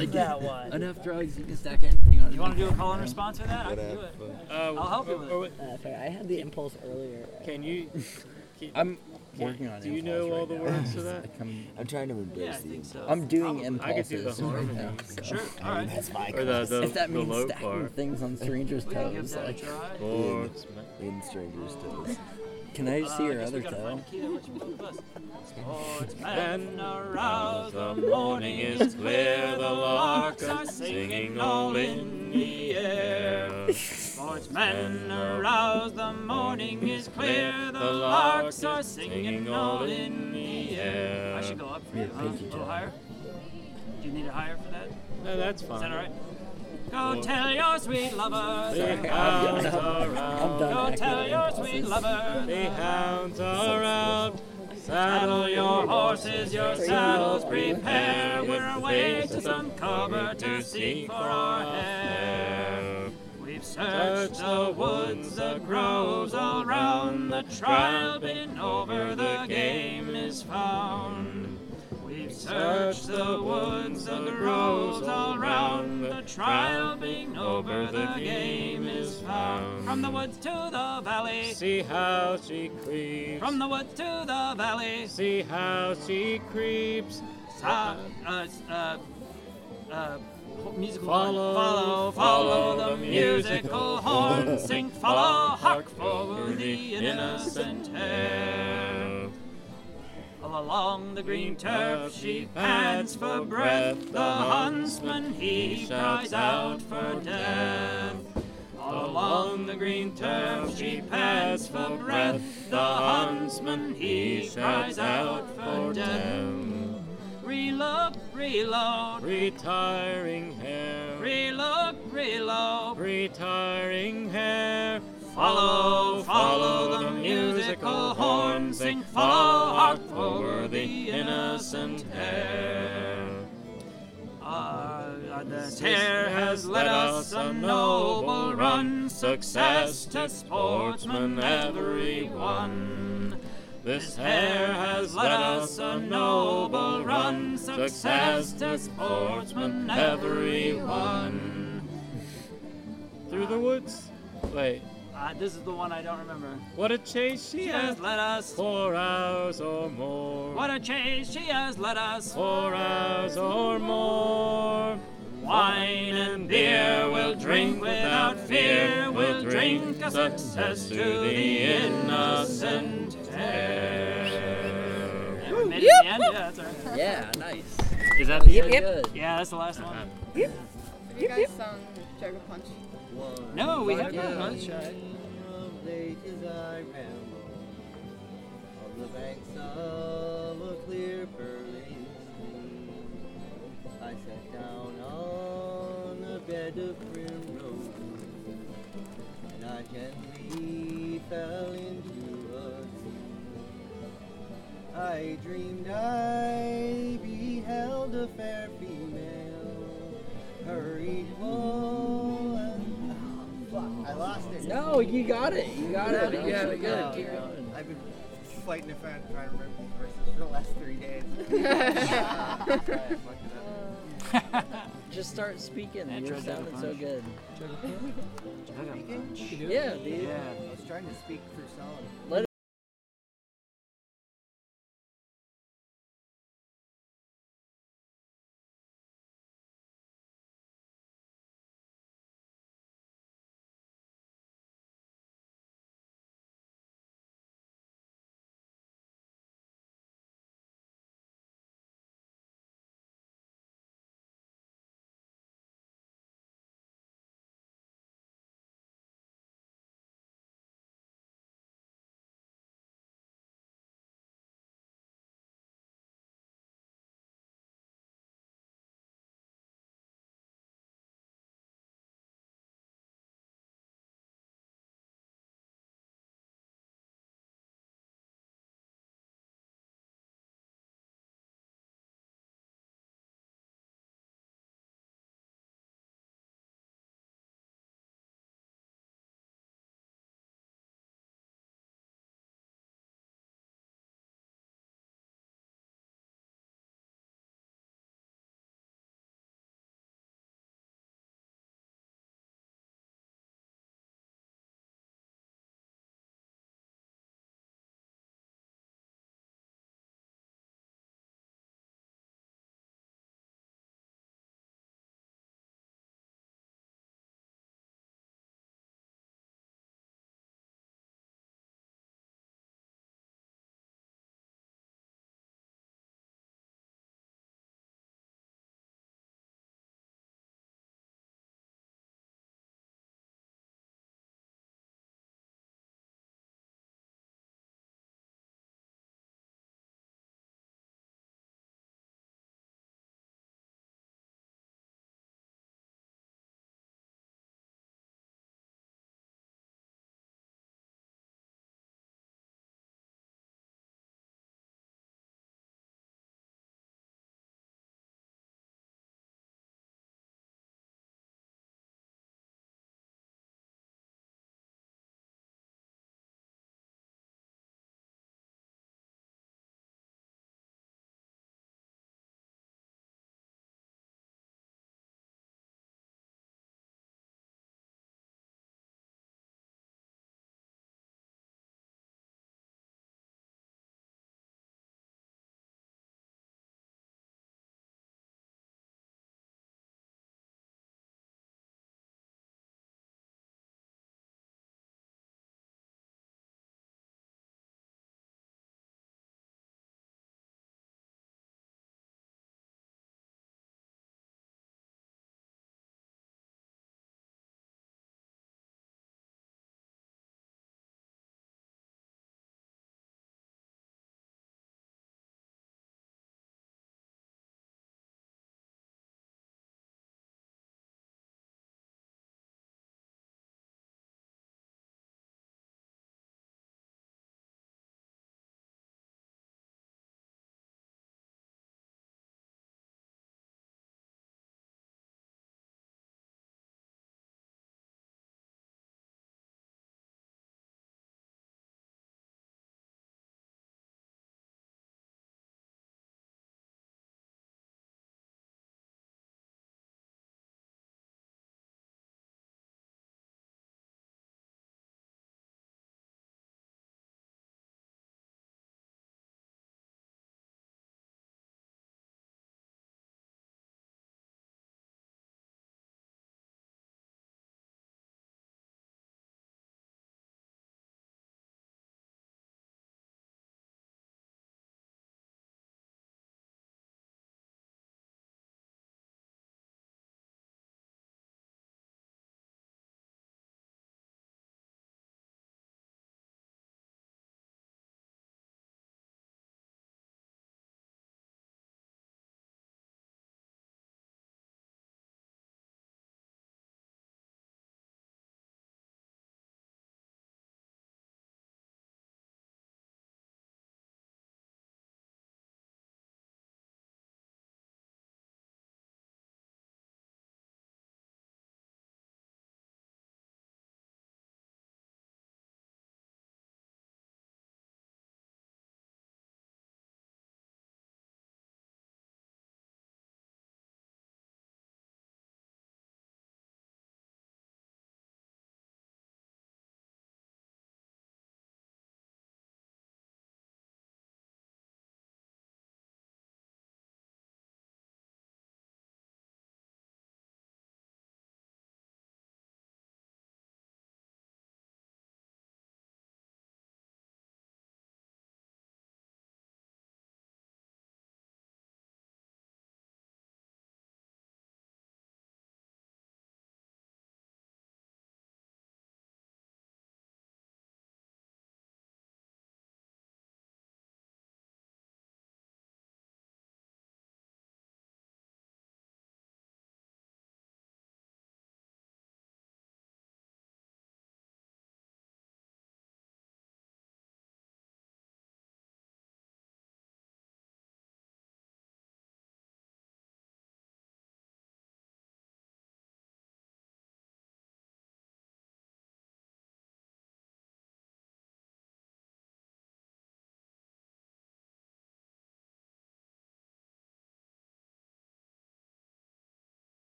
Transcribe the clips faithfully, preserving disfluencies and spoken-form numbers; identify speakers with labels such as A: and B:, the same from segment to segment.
A: like
B: that one.
A: Enough drugs, you can stack anything on.
B: You want to do a call and response for that? I can do it.
C: Uh,
B: I'll help you with it.
C: or what-
D: Uh, sorry, I had the impulse earlier.
C: Can you? Can,
A: I'm working on it.
C: do you know all the words to that?
E: I'm trying to embrace
B: Yeah, I
E: the
B: think so.
A: I'm doing
B: Probably.
A: impulses.
C: I could do the
A: right
C: harmony.
A: now, so.
B: Sure. All right.
E: That's my
C: Or the the,
A: If that
C: the
A: means
C: low
A: stacking
C: part.
A: things on strangers'
B: We can give
A: toes,
B: that a
A: like,
B: try.
C: Sportsman.
E: in Stranger's Toes.
A: can I
B: Uh,
A: see
B: I
A: your
B: guess we
A: other
B: gotta
A: toe?
B: find a key that lets you do this.
C: Sportsmen arouse, the morning is clear, the larks are singing all in the air.
B: Sportsmen arouse, the morning is clear, the larks are singing all in the air. I should go up for you, huh? A little higher? Do you need it higher for that?
C: No, that's
B: Is
C: fine.
B: that all right? Go tell your sweet lover.
C: The hounds are
A: I'm
C: out.
A: done.
B: Go tell
A: acting
B: your
A: impulses.
B: sweet lover.
C: The hounds are out.
B: Saddle your horses, your saddles prepare. We're away to some cover to seek for our hare. We've searched the woods, the groves all round. The trial been over, the game is found. We've searched the woods, the groves all round. The trial being over, the game is found. From the woods to the valley.
C: See how she creeps.
B: From the woods to the valley.
C: See how she creeps.
B: Uh, uh, uh, uh, musical
C: Follow,
B: horn. Follow, follow the musical horn. Sing, follow, hark for the innocent hare. All along the green turf she pants for breath. The huntsman he cries out for death. All along the green turf she pants for breath. The huntsman he cries out for death. Reload, reload,
C: Retiring hair.
B: reload, reload.
C: Retiring hair.
B: Follow, follow the musical horn. Sing, follow, hark for the innocent hare. Uh, this hare has led us a noble run. Success to sportsmen everyone. This hare has led us a noble run. Success to sportsmen everyone.
C: Through the woods. Wait.
B: Uh, this is the one I don't remember.
C: What a chase she
B: She
C: has.
B: has led us.
C: Four hours or more.
B: What a chase she has led us.
C: Four hours or more.
B: Wine and beer we'll drink without fear. We'll drink a success to the innocent hare. Yeah, we made it to the end. Yeah, that's all right.
A: Yeah, nice.
B: Is that the
A: Yep,
B: end?
A: yep.
B: Yeah, that's the last one.
F: Have you guys sung Jugger Punch?
B: No, we haven't.
A: Yeah.
B: Punch.
G: Late as I ramble on the banks of a clear pearly stream, I sat down on a bed of primrose, and I gently fell into a dream. I dreamed I beheld a fair female, hurried full and I lost it.
A: No, you got it. You got it. You got it. Good.
G: Uh,
A: Keep going.
G: I've been fighting a fan trying to remember these verses for the last three days. uh, sorry, I fucked it up.
A: Just start speaking.
B: Yeah,
A: You
B: try
A: were
B: to
A: sounding so
B: punch.
A: good.
G: Speaking?
A: Yeah, dude.
B: Yeah.
G: I was trying to speak through song.
A: Let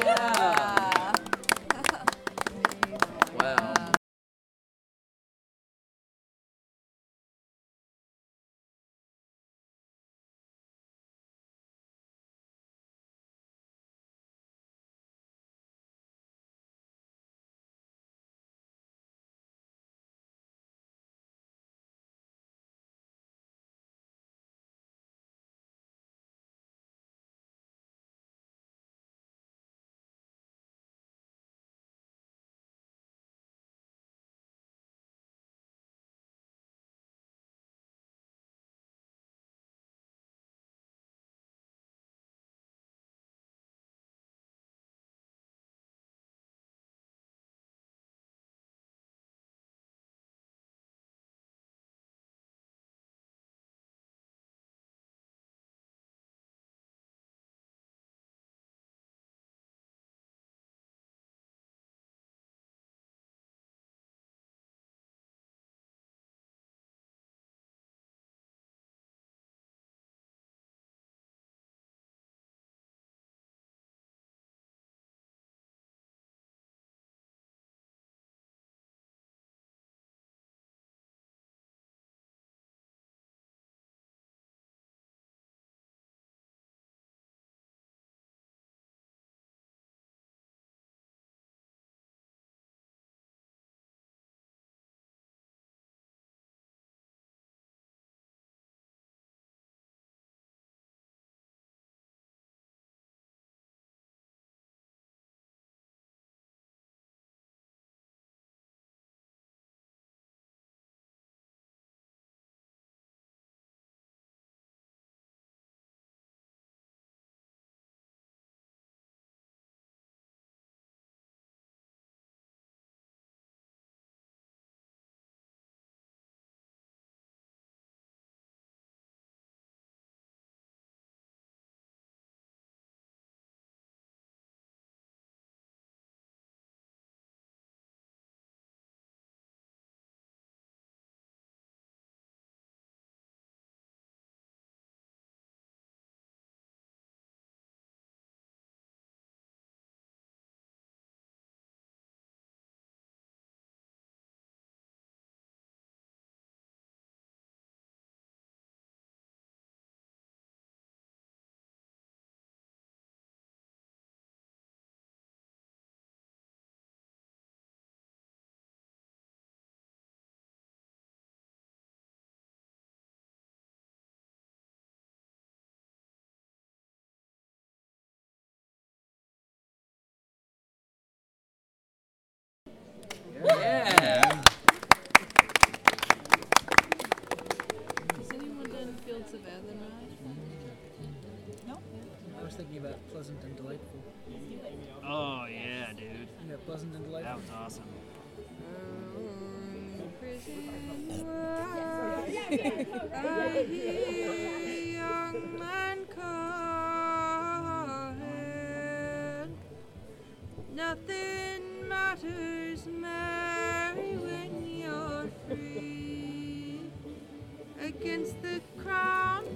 A: Yeah. Wow. Yeah.
F: Has anyone done Fields of Athenry?
D: No. I was thinking about Pleasant and Delightful.
B: Oh yeah, dude.
D: Yeah, Pleasant and
B: That
D: Delightful.
B: was awesome.
F: I hear a young man calling. Nothing matters, Mary, when you're free. Against the crown,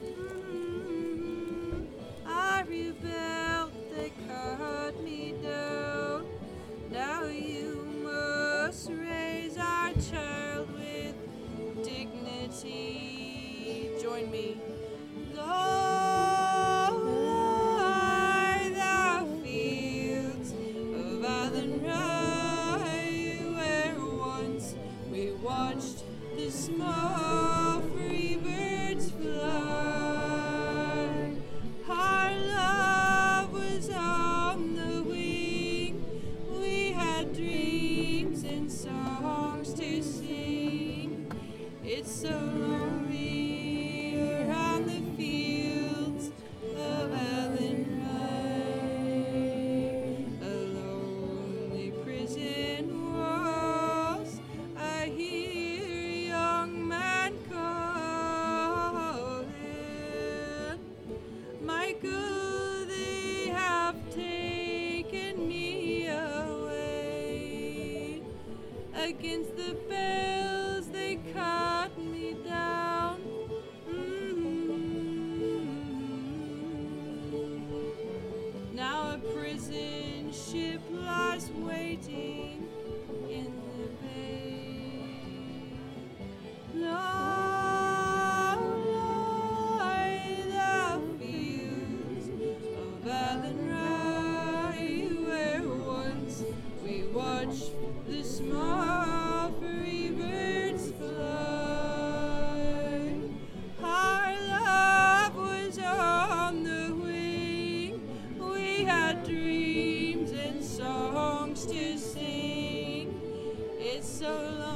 F: mm, I rebelled, they cut me down. Now you must raise our child with dignity. Join me. Go lie thou fields of Athenry, where once we watched the small free birds fly. Our love was on the wing. We had dreams and songs to sing. It's so lonely around the fields of Athenry. A lonely prison walls. I hear a young man calling. Michael, they have taken me away. Against the bells they cut me down. Mm-hmm. Now a prison ship lies waiting in the bay. Long lie the fields of Athenry, where once we watched the small free birds fly. Our love was on the wing. We had dreams and songs to sing. It's so long.